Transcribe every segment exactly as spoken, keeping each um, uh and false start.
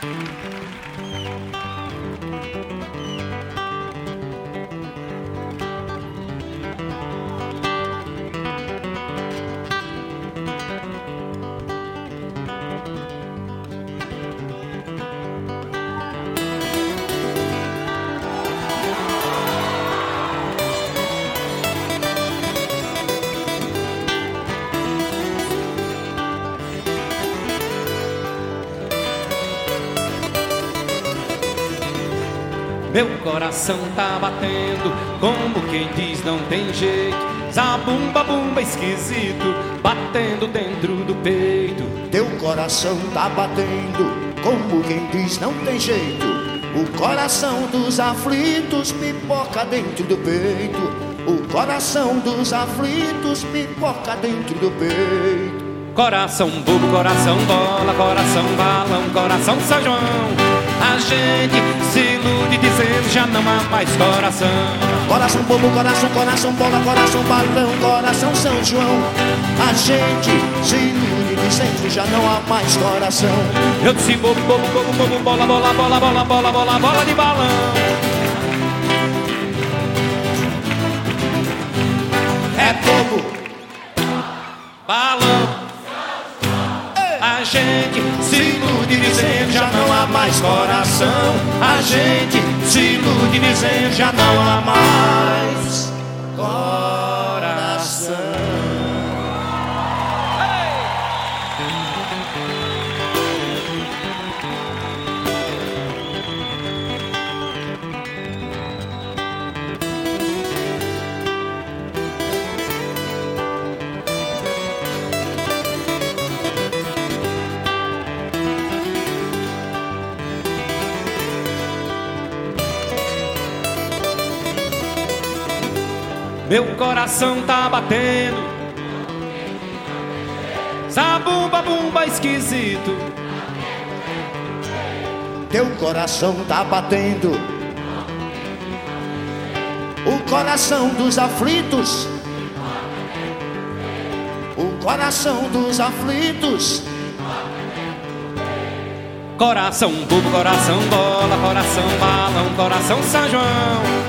Meu coração tá batendo, como quem diz não tem jeito. Zabumba, bumba esquisito, batendo dentro do peito. Teu coração tá batendo, como quem diz não tem jeito. O coração dos aflitos pipoca dentro do peito. O coração dos aflitos pipoca dentro do peito. Coração bobo, coração bola, coração balão, coração São João. A gente se ilude dizendo já não há mais coração. Coração bobo, coração, coração bola, coração balão, coração São João. A gente se ilude dizendo já não há mais coração. Eu disse bobo, bobo, bobo, bobo, bola, bola, bola, bola, bola, bola, bola de balão. É bobo, balão. A gente se ilude dizendo já não há mais coração. A gente se ilude dizendo já não há mais coração. Meu coração tá batendo, zabumba, bumba esquisito. teu coração tá batendo. O coração dos aflitos, o coração dos aflitos. Coração bobo, coração bola, coração balão, coração São João.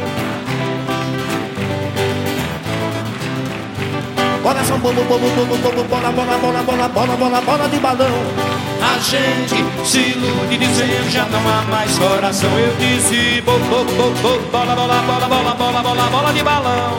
Coração bobo, bobo, bobo, bobo, bola, bola, bola, bola, bola, bola, bola de balão. A gente se ilude dizendo já não há mais coração. Eu disse bobo, bobo, bobo, bola, bola, bola, bola, bola, bola, bola de balão.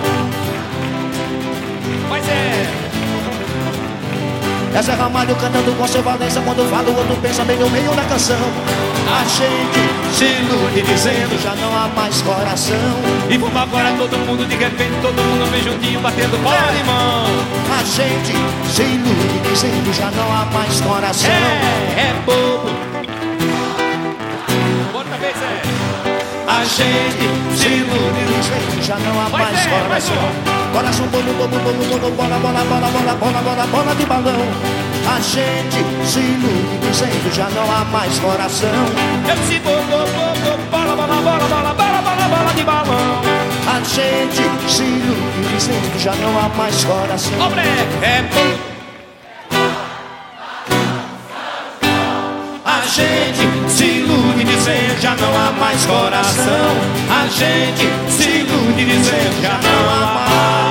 Pois é. É Zé Ramalho cantando com seu Valença. Quando fala o outro pensa bem no meio da canção. A gente Se ilude dizendo já não há mais coração. e vamos agora todo mundo de repente, todo mundo vem juntinho batendo bola de mão. A gente se ilude dizendo já não há mais coração. É, é bobo. Outra vez é. A gente se ilude dizendo já não há Vai mais ser, vai coração. ser. Coração bobo, bobo, bobo, bobo, bola, bola, bola, bola, bola, bola, bola de balão. A gente se ilude dizendo já não há mais coração. Eu disse bobo, bobo, bola, bola, bola, bola, bola, bola, bola de balão. A gente se ilude dizendo já não há mais coração. Obre, é bobo. A gente se ilude dizendo já não há mais coração. A gente se ilude dizendo já não há mais